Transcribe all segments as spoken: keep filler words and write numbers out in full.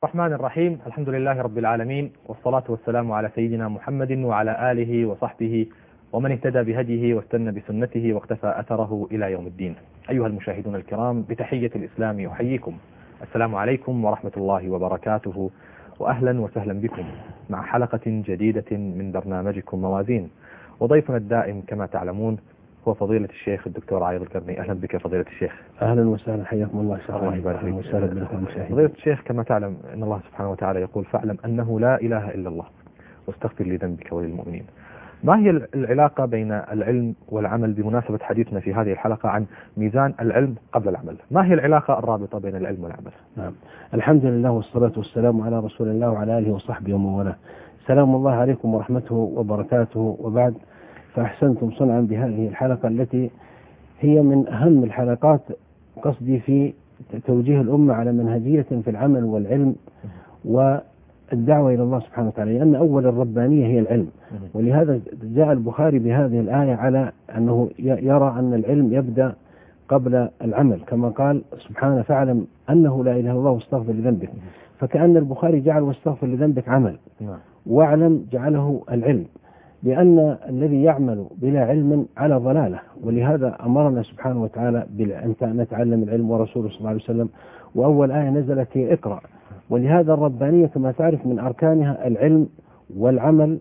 الرحمن الرحيم. الحمد لله رب العالمين، والصلاة والسلام على سيدنا محمد وعلى آله وصحبه ومن اهتدى بهديه واستنى بسنته واقتفى أثره إلى يوم الدين. أيها المشاهدون الكرام، بتحية الإسلام أحييكم، السلام عليكم ورحمة الله وبركاته، وأهلا وسهلا بكم مع حلقة جديدة من برنامجكم موازين. وضيفنا الدائم كما تعلمون هو فضيلة الشيخ الدكتور عايض القرني. أهلا بك فضيلة الشيخ. أهلا وسهلا، حياكم الله. الله يبارك فيك. وسهلا بكم المشاهدين. فضيلة الشيخ، كما تعلم أن الله سبحانه وتعالى يقول: فاعلم أنه لا إله إلا الله واستغفر لذنبك وللمؤمنين. ما هي العلاقة بين العلم والعمل بمناسبة حديثنا في هذه الحلقة عن ميزان العلم قبل العمل؟ ما هي العلاقة الرابطة بين العلم والعمل؟ نعم، الحمد لله والصلاة والسلام على رسول الله وعلى آله وصحبه ومن والاه. سلام الله عليكم ورحمته وبركاته، وبعد، فأحسنتم صنعا بهذه الحلقة التي هي من أهم الحلقات قصدي في توجيه الأمة على منهجية في العمل والعلم والدعوة إلى الله سبحانه وتعالى، لأن أول الربانية هي العلم. ولهذا جاء البخاري بهذه الآية على أنه يرى أن العلم يبدأ قبل العمل، كما قال سبحانه: فاعلم أنه لا إله إلا الله واستغفر لذنبك. فكأن البخاري جعل واستغفر لذنبك عمل، واعلم جعله العلم، لأن الذي يعمل بلا علم على ضلالة. ولهذا أمرنا سبحانه وتعالى بأن نتعلم العلم، ورسوله صلى الله عليه وسلم، وأول آية نزلت هي اقرأ. ولهذا الربانية كما تعرف من أركانها العلم والعمل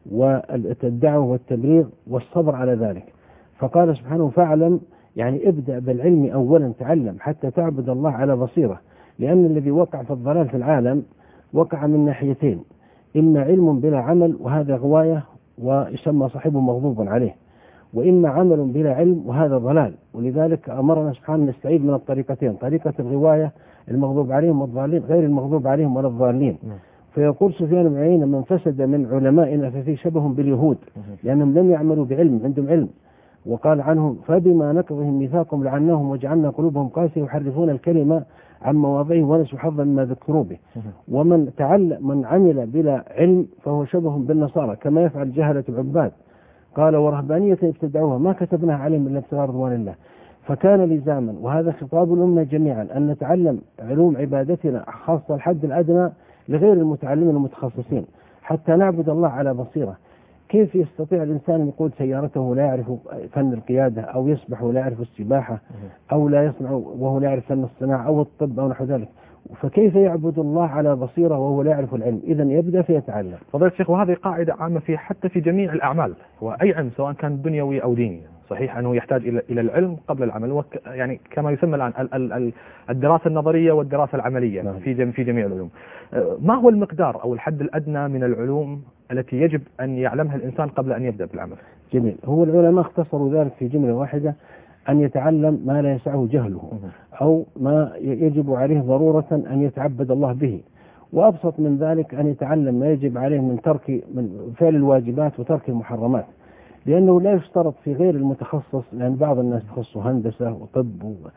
والدعوة والتبليغ والصبر على ذلك. فقال سبحانه: فاعلم، يعني ابدأ بالعلم أولا، تعلم حتى تعبد الله على بصيرة. لأن الذي وقع في الضلال في العالم وقع من ناحيتين: إما علم بلا عمل وهذا غواية ويسمى صاحبه مغضوب عليه، وإما عمل بلا علم وهذا ضلال. ولذلك أمرنا سبحانه نستعيد من الطريقتين: طريقة الغواية المغضوب عليهم والضالين، غير المغضوب عليهم ولا الضالين. فيقول سفيان بن عيينة: من فسد من علمائنا ففي شبه باليهود، لأنهم لم يعملوا بعلم، عندهم علم. وقال عنهم: فبما نقضهم ميثاقهم لعناهم وجعلنا قلوبهم قاسية يحرفون الكلمة عن مواضعه ونسوا حظا مما ذكروا به. ومن تعلم من عمل بلا علم فهو شبه بالنصارى كما يفعل جهلة العباد. قال: ورهبانية ابتدعوها ما كتبناها عليهم إلا ابتغاء رضوان الله. فكان لزاما، وهذا خطاب الأمة جميعا، أن نتعلم علوم عبادتنا خاصة الحد الأدنى لغير المتعلمين المتخصصين حتى نعبد الله على بصيرة. كيف يستطيع الإنسان أن يقود سيارته لا يعرف فن القيادة، أو يسبح ولا يعرف السباحة، أو لا يصنع وهو لا يعرف فن الصناعة أو الطب أو نحو ذلك؟ فكيف يعبد الله على بصيرة وهو لا يعرف العلم؟ إذن يبدأ فيتعلم. فضيلة الشيخ، وهذه قاعدة عامة في حتى في جميع الأعمال، وأي علم سواء كان دنيوي أو ديني. صحيح أنه يحتاج إلى إلى العلم قبل العمل، وك يعني كما يسمى الآن الدراسة النظرية والدراسة العملية. نعم. في في جميع العلوم. ما هو المقدار أو الحد الأدنى من العلوم التي يجب أن يعلمها الإنسان قبل أن يبدأ بالعمل؟ جميل. هو العلماء اختصروا ذلك في جملة واحدة: أن يتعلم ما لا يسعه جهله، أو ما يجب عليه ضرورة أن يتعبد الله به. وأبسط من ذلك أن يتعلم ما يجب عليه من ترك من فعل الواجبات وترك المحرمات، لأنه لا يشترط في غير المتخصص، لأن بعض الناس تخصصوا هندسة وطب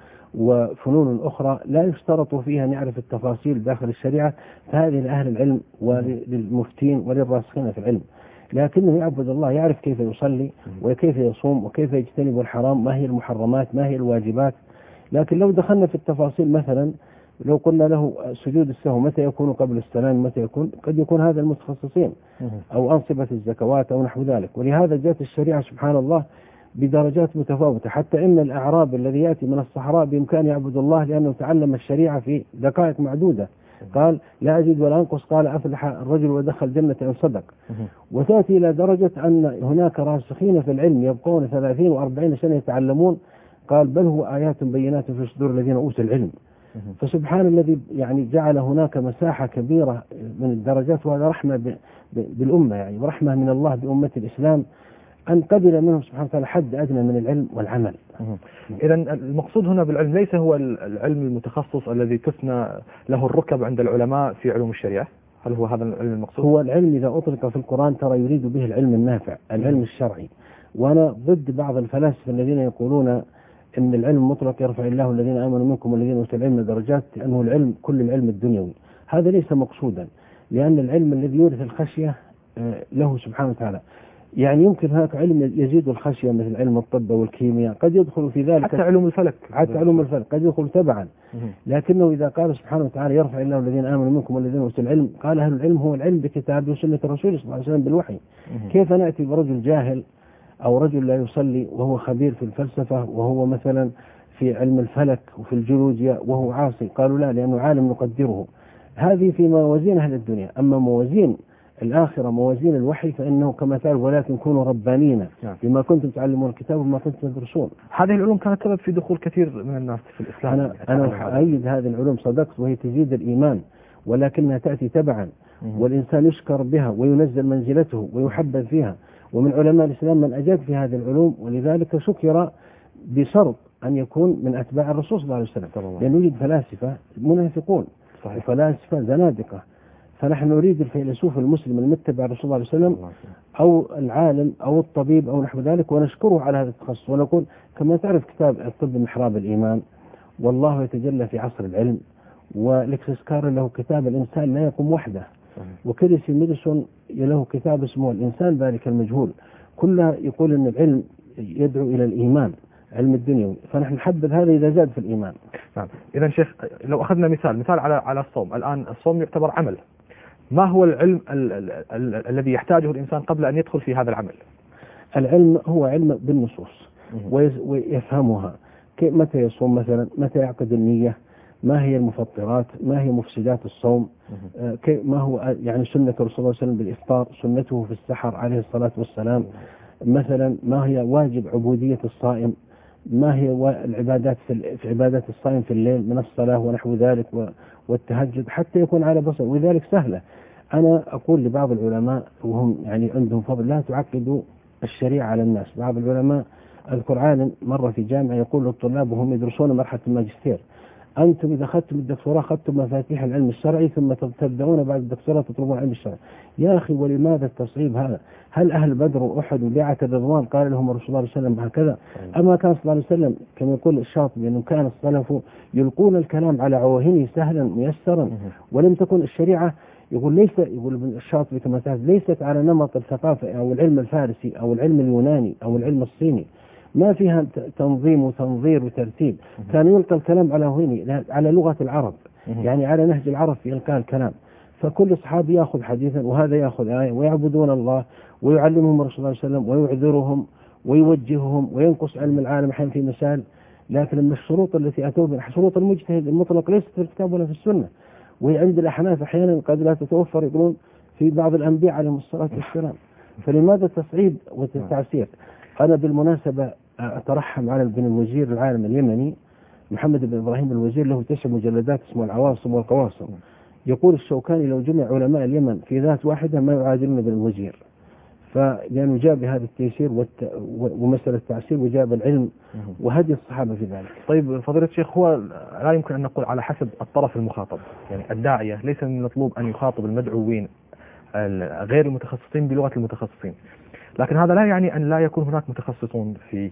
وفنون أخرى لا يشترط فيها أن يعرف التفاصيل داخل الشريعة، فهذه لأهل العلم وللمفتين وللراسخين في العلم. لكنه يعبد الله، يعرف كيف يصلي وكيف يصوم وكيف يجتنب الحرام، ما هي المحرمات، ما هي الواجبات. لكن لو دخلنا في التفاصيل، مثلا لو قلنا له سجود السهو متى يكون قبل السلام متى يكون، قد يكون هذا المتخصصين، أو أنصبة الزكوات أو نحو ذلك. ولهذا جاءت الشريعة سبحان الله بدرجات متفاوتة، حتى إن الأعراب الذي يأتي من الصحراء بإمكان يعبد الله لأنه تعلم الشريعة في دقائق معدودة. قال: لا أزيد ولا أنقص. قال: أفلح الرجل ودخل جنة إن صدق. وتأتي إلى درجة أن هناك راسخين في العلم يبقون ثلاثين وأربعين سنة يتعلمون. قال: بل هو آيات بينات في صدور الذين أوتوا العلم. فسبحان الذي يعني جعل هناك مساحة كبيرة من الدرجات، وهذا رحمة بالأمة، يعني ورحمة من الله بأمة الإسلام أن قبل منهم سبحانه وتعالى حد أدنى من العلم والعمل. إذا المقصود هنا بالعلم ليس هو العلم المتخصص الذي تثنى له الركب عند العلماء في علوم الشريعة. هل هو هذا العلم المقصود؟ هو العلم إذا أطلق في القرآن ترى يريد به العلم النافع، العلم الشرعي. وأنا ضد بعض الفلاسفة الذين يقولون إن العلم المطلق يرفع الله الذين آمنوا منكم والذين أوتوا العلم درجات، لأنه العلم كل العلم الدنيوي. هذا ليس مقصودا، لأن العلم الذي يورث الخشية له سبحانه وتعالى. يعني يمكن هناك علم يزيد الخشية مثل علم الطب والكيمياء، قد يدخل في ذلك حتى علوم الفلك، حتى علوم الفلك قد يدخل تبعا. لكنه إذا قال سبحانه وتعالى يرفع الله الذين آمنوا منكم والذين أوتوا العلم، قال أهل العلم هو العلم بكتاب وسنة الرسول صلى الله عليه وسلم بالوحي. كيف نأتي برجل جاهل أو رجل لا يصلي وهو خبير في الفلسفة وهو مثلا في علم الفلك وفي الجيولوجيا وهو عاصي؟ قالوا لا، لأنه عالم نقدره. هذه في موازين أهل الدنيا. أما موازين الآخرة، موازين الوحي، فإنه كما تعرف ولكن كونوا ربانين بما كنتم تعلمون الكتاب وما كنتم تدرسون. هذه العلوم كانت سبب في دخول كثير من الناس في الإسلام. أنا, أنا أؤيد هذه العلوم، صدقت، وهي تزيد الإيمان، ولكنها تأتي تبعا، والإنسان يشكر بها وينزل منزلته ويحبذ فيها. ومن علماء الإسلام من أجاد في هذه العلوم، ولذلك شكر بشرط أن يكون من أتباع الرسول صلى الله عليه وسلم، لأن يوجد فلاسفة منافقون وفلاسفة زنادقة. فنحن نريد الفيلسوف المسلم المتبع الرسول صلى الله عليه وسلم أو العالم أو الطبيب أو نحو ذلك، ونشكره على هذا التخصص. ونقول كما تعرف كتاب الطب محراب الإيمان، والله يتجلى في عصر العلم، والإكسسكار له كتاب الإنسان لا يقوم وحده، وكريسي ميديسون له كتاب اسمه الإنسان ذلك المجهول. كلها يقول أن العلم يدعو إلى الإيمان، علم الدنيا، فنحن نحبذ هذا إذا زاد في الإيمان. نعم. إذا شيخ، لو أخذنا مثال مثال على على الصوم، الآن الصوم يعتبر عمل، ما هو العلم ال ال ال ال الذي يحتاجه الإنسان قبل أن يدخل في هذا العمل؟ العلم هو علم بالنصوص ويفهمها. متى يصوم مثلا، متى يعقد النية، ما هي المفطرات، ما هي مفسدات الصوم، ما هو يعني سنة الرسول صلى الله عليه وسلم بالإفطار، سنته في السحر عليه الصلاة والسلام، مثلا ما هي واجب عبودية الصائم، ما هي العبادات في عبادات الصائم في الليل من الصلاة ونحو ذلك والتهجد، حتى يكون على بصر. وذلك سهلة. أنا أقول لبعض العلماء وهم يعني عندهم فضل، لا تعقدوا الشريعة على الناس. بعض العلماء أذكر عالم مرة في جامعة يقول للطلاب وهم يدرسون مرحلة الماجستير: أنتم إذا أخذتم الدكتوراه أخذتم مفاتيح العلم الشرعي، ثم تبدأون بعد الدكتوراه تطلبون العلم الشرعي. يا أخي، ولماذا التصعيب هذا؟ هل أهل بدر وأحد وبيعة الرضوان قال لهم الرسول صلى الله عليه وسلم هكذا؟ أما كان صلى الله عليه وسلم كما يقول الشاطبي أنه كان السلف يلقون الكلام على عواهنه سهلا ميسرا، ولم تكن الشريعة، يقول ليس، يقول الشاطبي كما تعرف، ليست على نمط الثقافة أو العلم الفارسي أو العلم اليوناني أو العلم الصيني، ما فيها تنظيم وتنظير وترتيب. كان يلقى الكلام على هنا على لغة العرب، يعني على نهج العرب في إلقاء الكلام. فكل صحابي يأخذ حديثا وهذا يأخذ آية، ويعبدون الله ويعلمهم الرسول صلى الله عليه وسلم ويعذرهم ويوجههم وينقص علم العالم حين في مسائل. لكن من الشروط التي أتوا بها شروط المجتهد المطلق ليست في الكتاب ولا في السنة، وهي عند الأحناف أحيانا قد لا تتوفر، يقولون في بعض الأنبياء عليهم الصلاة والسلام. فلماذا التصعيب والتعسير؟ أنا بالمناسبة أترحم على ابن الوزير العالم اليمني محمد بن إبراهيم الوزير، له تسع مجلدات اسمه العواصم والقواصم. يقول الشوكاني: لو جمع علماء اليمن في ذات واحدة ما يعادلون ابن الوزير. فلأنه جاب هذا التيسير والت... ومسألة التعسير، وجاب العلم وهدي الصحابة في ذلك. طيب فضيلة الشيخ، هو لا يمكن أن نقول على حسب الطرف المخاطب، يعني الداعية ليس من المطلوب أن يخاطب المدعوين غير المتخصصين بلغة المتخصصين، لكن هذا لا يعني أن لا يكون هناك متخصصون في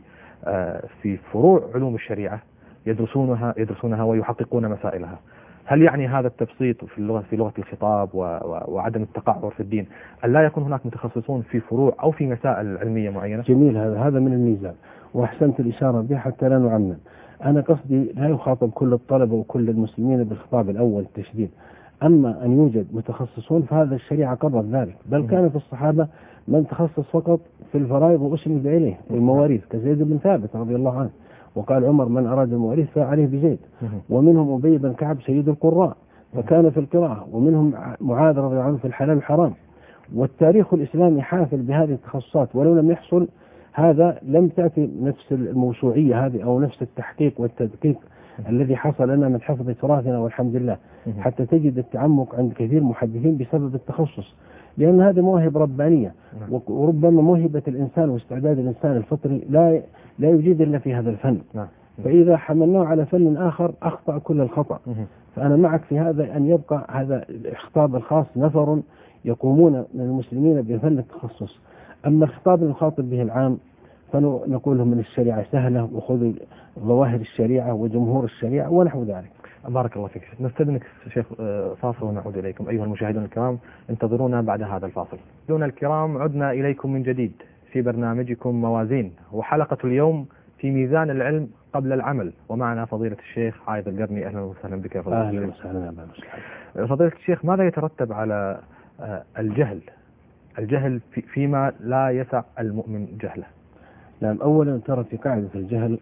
في فروع علوم الشريعة يدرسونها يدرسونها ويحققون مسائلها. هل يعني هذا التبسيط في اللغة في لغة الخطاب وعدم التقعر في الدين أن لا يكون هناك متخصصون في فروع أو في مسائل علمية معينة؟ جميل، هذا هذا من الميزان، وأحسنت الإشارة به حتى لا نعمم. أنا قصدي لا يخاطب كل الطلبة وكل المسلمين بالخطاب الأول التشديد. أما أن يوجد متخصصون فهذا الشريعة قررت ذلك، بل كان في الصحابة من تخصص فقط في الفرائض وأسند إليه والمواريث كزيد بن ثابت رضي الله عنه، وقال عمر: من أراد المواريث فعليه بزيد. ومنهم أبي بن كعب سيد القراء فكان في القراءة، ومنهم معاذ رضي الله عنه في الحلال والحرام. والتاريخ الإسلامي حافل بهذه التخصصات، ولو لم يحصل هذا لم تأتي نفس الموسوعية هذه أو نفس التحقيق والتدقيق الذي حصل لنا من حفظ تراثنا والحمد لله، حتى تجد التعمق عند كثير محدثين بسبب التخصص، لأن هذه موهبة ربانية، وربما موهبة الإنسان واستعداد الإنسان الفطري لا لا يوجد إلا في هذا الفن. فإذا حملناه على فن آخر أخطأ كل الخطأ. فأنا معك في هذا، أن يبقى هذا الخطاب الخاص نفر يقومون من المسلمين بفن التخصص. أما الخطاب المخاطب به العام فنقول لهم من الشريعة سهلة، وخذوا ظواهر الشريعة وجمهور الشريعة ونحو ذلك. بارك الله فيك. نستدنك شيخ فاصل ونعود إليكم. أيها المشاهدون الكرام انتظرونا بعد هذا الفاصل. مشاهدينا الكرام عدنا إليكم من جديد في برنامجكم موازين، وحلقة اليوم في ميزان العلم قبل العمل، ومعنا فضيلة الشيخ عايض القرني. أهلا وسهلا بك يا فضيلة الشيخ. أهلا وسهلا بك فضيلة الشيخ. ماذا يترتب على الجهل الجهل في فيما لا يسع المؤمن جهله؟ نعم، أولا ترى في قاعدة الجهل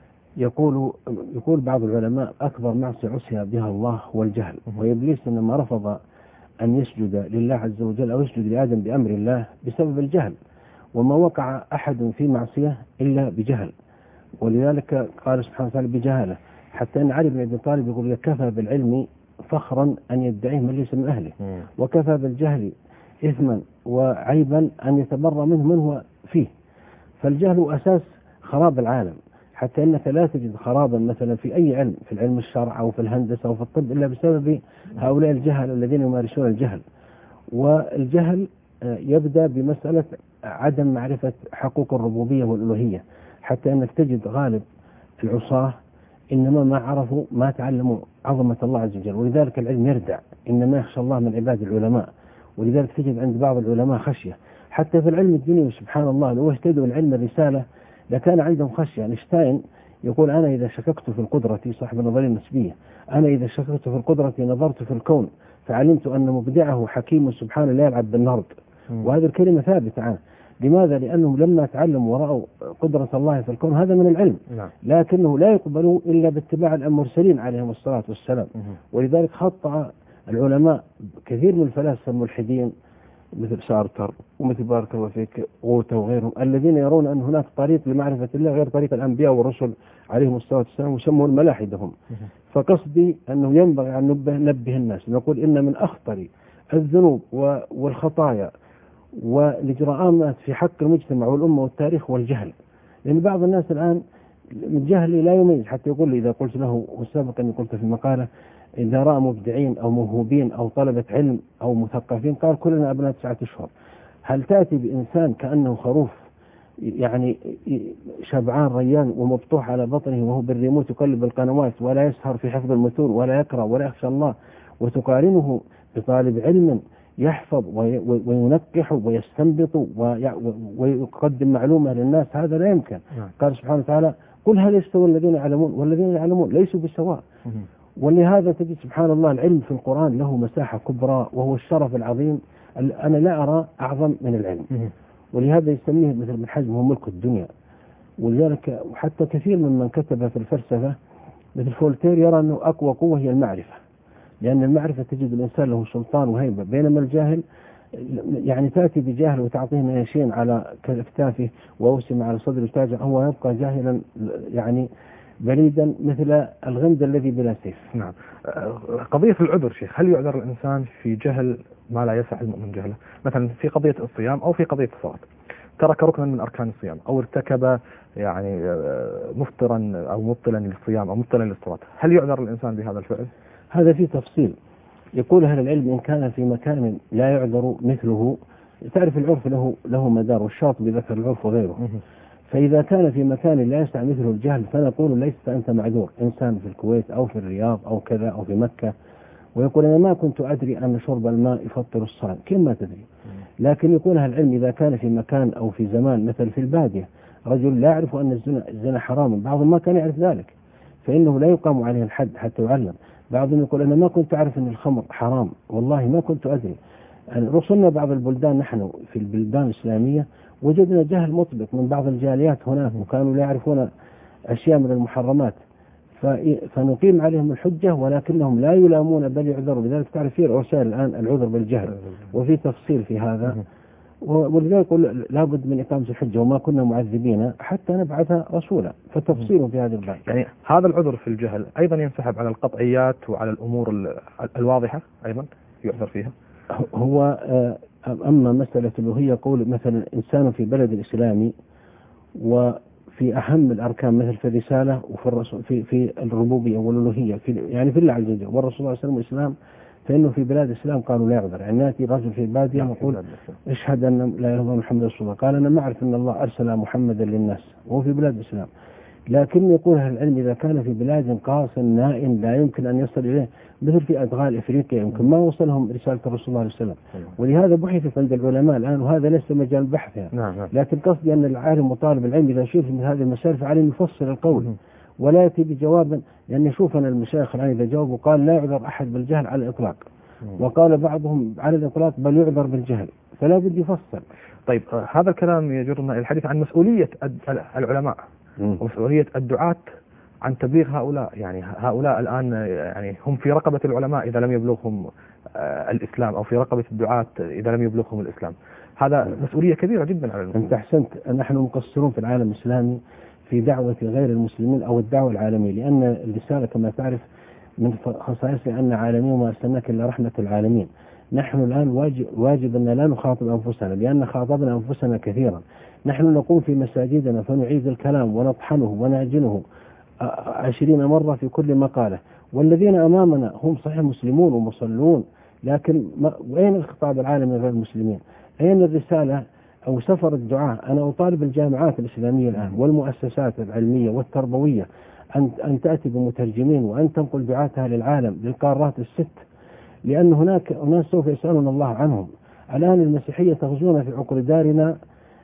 يقول يقول بعض العلماء أكبر معصية عصي بها الله هو الجهل، وإبليس إنما رفض أن يسجد لله عز وجل أو يسجد لآدم بأمر الله بسبب الجهل، وما وقع أحد في معصية إلا بجهل، ولذلك قال سبحانه وتعالى بجهالة، حتى أن علي بن أبي طالب يقول كفى بالعلم فخرا أن يدعيه من ليس من أهله، وكفى بالجهل إثما وعيبا أن يتبرى منه من هو فيه. فالجهل أساس خراب العالم، حتى أنك لا تجد خرابا مثلا في أي علم، في العلم الشرع أو في الهندسة أو في الطب، إلا بسبب هؤلاء الجهل الذين يمارسون الجهل. والجهل يبدأ بمسألة عدم معرفة حقوق الربوبية والألوهية، حتى أنك تجد غالب العصاة إنما ما عرفوا ما تعلموا عظمة الله عز وجل، ولذلك العلم يردع. إنما يخشى الله من عباد العلماء، ولذلك تجد عند بعض العلماء خشية حتى في العلم الدنيوي. سبحان الله، لو اهتدوا العلم الرسالة لكان عندهم خشية. أينشتاين يقول أنا إذا شككت في القدرة، صاحب النظرية النسبية، أنا إذا شككت في القدرة نظرت في الكون فعلمت أن مبدعه حكيم سبحانه لا يلعب بالنرد. وهذه الكلمة ثابتة عنه. لماذا؟ لأنهم لما تعلموا ورأوا قدرة الله في الكون هذا من العلم، لكنه لا يقبلوا إلا باتباع المرسلين عليهم الصلاة والسلام. ولذلك خطأ العلماء كثير من الفلاسفة الملحدين مثل سارتر ومثل بارك الله فيك غوتا وغيرهم، الذين يرون أن هناك طريق لمعرفة الله غير طريق الأنبياء والرسل عليهم الصلاة والسلام، وسموا الملاحدة هم. فقصدي أنه ينبغي أن نبه, نبه الناس، نقول إن من أخطر الذنوب والخطايا والإجراءات في حق المجتمع والأمة والتاريخ والجهل. لأن بعض الناس الآن من جهله لا يميز، حتى يقول لي إذا قلت له، وسابقا قلت في المقالة، إذا رأى مبدعين أو موهوبين أو طلبة علم أو مثقفين قال كلنا أبناء تسعة أشهر. هل تأتي بإنسان كأنه خروف يعني شبعان ريان ومبطوح على بطنه وهو بالريموت يقلب القنوات ولا يسهر في حفظ المتون ولا يقرأ ولا يخشى الله، وتقارنه بطالب علم يحفظ وينقح ويستنبط ويقدم معلومة للناس؟ هذا لا يمكن. قال سبحانه وتعالى قل هل يستوي الذين يعلمون والذين يعلمون ليسوا بسواء. ولهذا تجد سبحان الله العلم في القرآن له مساحة كبرى، وهو الشرف العظيم. أنا لا أرى أعظم من العلم، ولهذا يسميه مثل ابن حزم هو ملك الدنيا. ولذلك حتى كثير من من كتب في الفلسفة مثل فولتير يرى أنه أقوى قوة هي المعرفة، لأن المعرفة تجد الإنسان له سلطان وهيبة، بينما الجاهل يعني تأتي بجاهل وتعطيه نيشين على كتافه وأوسم على صدره تاجا، هو يبقى جاهلا يعني بليدا مثل الغمد الذي بلا سيف. نعم. قضية العذر شيخ، هل يعذر الإنسان في جهل ما لا يسع المؤمن جهله؟ مثلا في قضية الصيام أو في قضية الصلاة، ترك ركنا من أركان الصيام أو ارتكب يعني مفطرا أو مبطلا للصيام أو مبطلا للصلاة، هل يعذر الإنسان بهذا الفعل؟ هذا في تفصيل. يقول أهل العلم إن كان في مكان لا يعذر مثله، تعرف العرف له له مدار، والشاطبي ذكر العرف وغيره. فإذا كان في مكان لا يسع مثله الجهل فنقول ليس أنت معذور. إنسان في الكويت أو في الرياض أو كذا أو في مكة ويقول أنا ما كنت أدري أن شرب الماء يفطر الصائم، كيف ما تدري؟ لكن يقول أهل العلم إذا كان في مكان أو في زمان مثل في البادية رجل لا يعرف أن الزنا, الزنا حرام، بعضهم ما كان يعرف ذلك، فإنه لا يقام عليه الحد حتى يعلم. بعضهم يقول أنا ما كنت أعرف أن الخمر حرام، والله ما كنت أدري. يعني رسلنا بعض البلدان، نحن في البلدان الإسلامية وجدنا جهل مطبق من بعض الجاليات هناك، وكانوا لا يعرفون أشياء من المحرمات، فنقيم عليهم الحجة ولكنهم لا يلامون بل يعذروا. لذلك تعرف في رسائل الآن العذر بالجهل، وفي تفصيل في هذا، ولذلك يقول لابد من إقامة الحجة وما كنا معذبين حتى نبعث رسولا، فتفصيل في هذا الباب. يعني هذا العذر في الجهل أيضا ينسحب على القطعيات وعلى الأمور الواضحة أيضا يعذر فيها. هو أما مسألة الألوهية يقول مثلا إنسان في بلد الإسلامي وفي أهم الأركان مثل في الرسالة وفي الرسول في في الربوبية والألوهية في يعني في الله عز وجل والرسول صلى الله عليه وسلم والإسلام، فإنه في بلاد الإسلام قالوا لا يعذر. يعني يأتي رجل في البادية يقول اشهد أن لا إله إلا الله محمد رسول الله، قال أنا ما أعرف أن الله أرسل محمدا للناس وهو في بلاد الإسلام، لكن يقول أهل العلم إذا كان في بلاد قاص نائم لا يمكن أن يصل إليه، مثل في أدغال إفريقيا يمكن ما وصلهم رسالة الرسول صلى الله عليه وسلم، ولهذا بحثت عند العلماء الآن، وهذا ليس مجال بحث يعني. نعم نعم. لكن قصدي أن العالم وطالب العلم إذا شوف من هذه المسائل فعليه يفصل القول ولا يأتي بجواب، لأن يشوف أن المشايخ الآن إذا جاوبوا قال لا يعذر أحد بالجهل على الإطلاق، وقال بعضهم على الإطلاق بل يعذر بالجهل، فلا بد يفصل. طيب هذا الكلام يجرنا إلى الحديث عن مسؤولية العلماء م. ومسؤولية الدعاة عن تبليغ هؤلاء. يعني هؤلاء الآن يعني هم في رقبة العلماء إذا لم يبلغهم الإسلام، أو في رقبة الدعاة إذا لم يبلغهم الإسلام. هذا مسؤولية كبيرة جدا على المسلمين. أنت أحسنت، نحن مقصرون في العالم الإسلامي في دعوة غير المسلمين أو الدعوة العالمية، لأن الرسالة كما تعرف من خصائصها أن عالمين وما أرسلناك إلا رحمة العالمين. نحن الآن واجب, واجب أن لا نخاطب أنفسنا، لأن خاطبنا أنفسنا كثيرا. نحن نقوم في مساجدنا فنعيد الكلام ونطحنه ونعجنه عشرين مرة في كل مقالة، والذين أمامنا هم صحيح مسلمون ومصلون، لكن وين الخطاب العالمي غير المسلمين؟ أين الرسالة أو سفر الدعاء؟ أنا أطالب الجامعات الإسلامية الآن والمؤسسات العلمية والتربوية أن أن تأتي بمترجمين وأن تنقل دعاتها للعالم للقارات الست، لأن هناك أناس سوف يسألون الله عنهم. الآن المسيحية تغزونا في عقر دارنا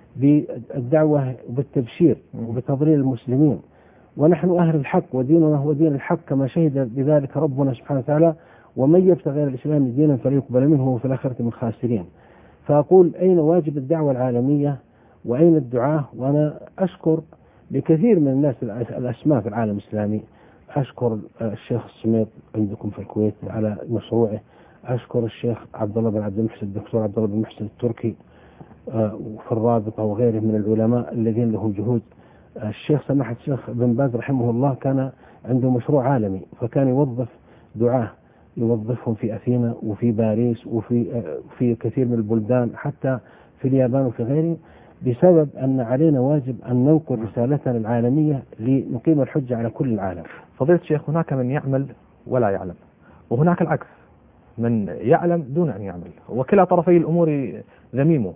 بالدعوة وبالتبشير وبتضليل المسلمين، ونحن أهل الحق وديننا هو دين الحق كما شهد بذلك ربنا سبحانه وتعالى: ومن يبتغي غير الإسلام دينا فليقبل منه وفي الآخرة من الخاسرين. فأقول أين واجب الدعوة العالمية وأين الدعاة؟ وأنا أشكر لكثير من الناس الأسماء في العالم الإسلامي. أشكر الشيخ السميط عندكم في الكويت على مشروعه، أشكر الشيخ عبد الله بن عبد المحسن الدكتور عبد الله بن محسن التركي في الرابطة وغيره من العلماء الذين لهم جهود. الشيخ سماحة الشيخ بن باز رحمه الله كان عنده مشروع عالمي، فكان يوظف دعاة، يوظفهم في أثينا وفي باريس وفي في كثير من البلدان حتى في اليابان وفي غيره، بسبب أن علينا واجب أن ننقل رسالتنا العالمية لنقيم الحجة على كل العالم. فضيلة الشيخ، هناك من يعمل ولا يعلم، وهناك العكس، من يعلم دون أن يعمل، وكلا طرفي الأمور ذميمه.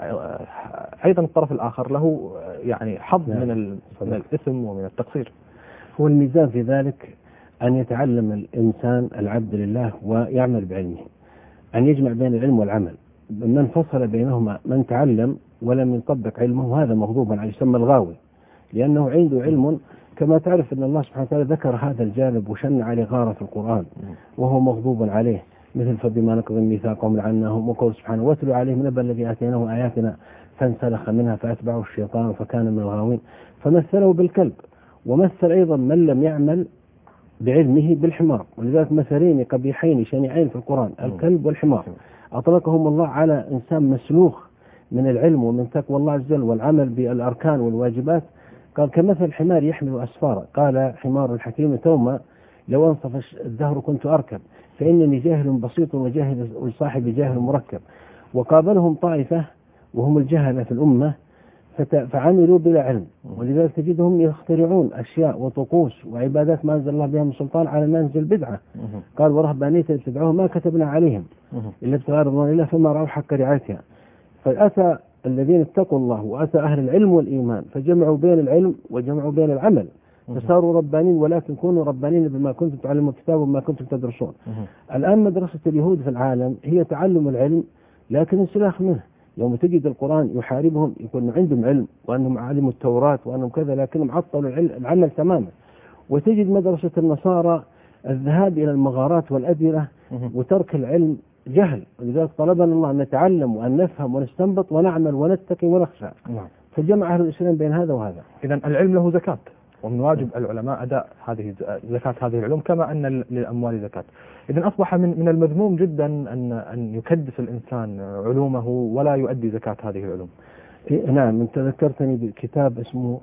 أيضا الطرف الآخر له يعني حظ من, من الإثم ومن التقصير. هو الميزان في ذلك أن يتعلم الإنسان العبد لله ويعمل بعلمه، أن يجمع بين العلم والعمل. من فصل بينهما، من تعلم ولم يطبق علمه هذا مغضوب عليه، يسمى الغاوي، لأنه عنده علم. كما تعرف أن الله سبحانه وتعالى ذكر هذا الجانب وشن عليه غارة في القرآن وهو مغضوب عليه، مثل فبما نقضهم ميثاقهم لعناهم، وقول سبحانه: واتلوا عليهم نبأ الذي آتيناه آياتنا فانسلخ منها فأتبعه الشيطان فكان من الغاوين. فمثله بالكلب، ومثل أيضا من لم يعمل بعلمه بالحمار، ولذلك مثلين قبيحين شنيعين في القرآن: الكلب والحمار. أطلقهم الله على إنسان مسلوخ من العلم ومن تقوى الله عز وجل والعمل بالأركان والواجبات. قال: كمثل حمار يحمل أسفارا. قال حمار الحكيم توما: لو أنصف الدهر كنت أركب، فإنني جاهل بسيط وجاهل وصاحب جاهل مركب. وقابلهم طائفة وهم الجهلة في الأمة فعملوا بلا علم، ولذلك تجدهم يخترعون أشياء وطقوس وعبادات ما أنزل الله بها من سلطان على الناس البدعة. قال: ورهبانية ابتدعوها ما كتبنا عليهم إلا ابتغاء رضوان الله فما رأوا حق رعايتها. فأتى الذين اتقوا الله وأتى أهل العلم والإيمان فجمعوا بين العلم وجمعوا بين العمل، فصاروا ربانين، ولكن كونوا ربانين بما كنتم تعلمون الكتاب وما كنتم تدرسون. الآن مدرسة اليهود في العالم هي تعلم العلم لكن انسلاخ منه. يوم تجد القرآن يحاربهم، يكون عندهم علم وأنهم علموا التوراة وأنهم كذا، لكنهم عطلوا العمل تماما. وتجد مدرسة النصارى الذهاب إلى المغارات والأديرة وترك العلم جهل. ولذلك طلبنا الله أن نتعلم وأن نفهم ونستنبط ونعمل ونتقي ونخشى. فجمع أهل الإسلام بين هذا وهذا. إذن العلم له زكاة، ومن واجب العلماء أداء هذه زكاة هذه العلوم كما أن للأموال زكاة. إذن أصبح من من المذموم جدا أن أن يكدس الإنسان علومه ولا يؤدي زكاة هذه العلوم. نعم، أنت ذكرتني بكتاب اسمه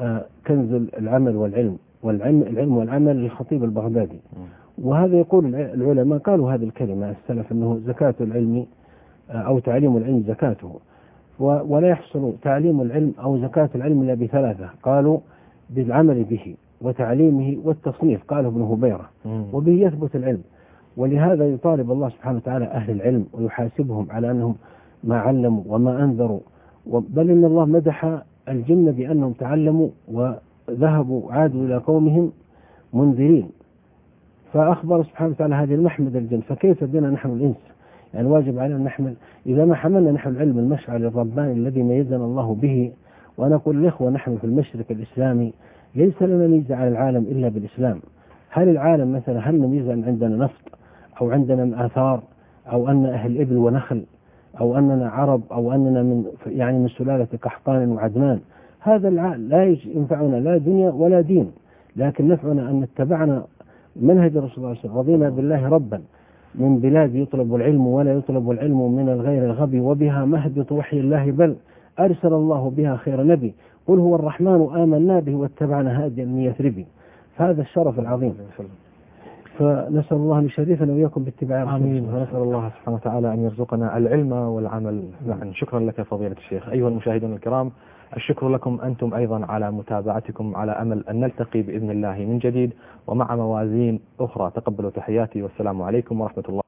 كنز العمل والعلم والعلم العلم والعمل للخطيب البغدادي. وهذا يقول العلماء قالوا هذه الكلمة السلف أنه زكاة العلم أو تعليم العلم زكاته، ولا يحصل تعليم العلم أو زكاة العلم إلا بثلاثة. قالوا: بالعمل به وتعليمه والتصنيف، قاله ابن هبيرة، وبه يثبت العلم. ولهذا يطالب الله سبحانه وتعالى أهل العلم ويحاسبهم على أنهم ما علموا وما أنذروا. بل إن الله مدح الجن بأنهم تعلموا ذهبوا عادوا إلى قومهم منذرين، فأخبر سبحانه وتعالى هذه المحمد الجن، فكيف بنا نحن الإنس؟ يعني واجب علينا أن نحمل، إذا ما حملنا نحن العلم المشعل الرباني الذي ميزنا الله به. ونقول الإخوة نحن في المشرق الإسلامي ليس لنا ميزة على العالم إلا بالإسلام. هل العالم مثلا هل ميزة أن عندنا نفط أو عندنا آثار أو أن أهل إبل ونخل أو أننا عرب أو أننا من يعني من سلالة قحطان وعدنان؟ هذا لا ينفعنا لا دنيا ولا دين، لكن نفعنا أن اتبعنا منهج رسول الله صلى الله عليه وسلم، رضينا بالله ربا من بلاد يطلب العلم ولا يطلب العلم من الغير الغبي، وبها مهبط وحي الله بل أرسل الله بها خير نبي، قل هو الرحمن آمنا به واتبعنا هاديا من يثربي. فهذا الشرف العظيم، فنسأل الله أن يشرفنا وإياكم باتباع. آمين. ونسأل الله سبحانه وتعالى أن يرزقنا العلم والعمل معا. شكرا لك فضيلة الشيخ. أيها المشاهدون الكرام، الشكر لكم أنتم أيضا على متابعتكم، على أمل أن نلتقي بإذن الله من جديد ومع موازين أخرى. تقبلوا تحياتي والسلام عليكم ورحمة الله.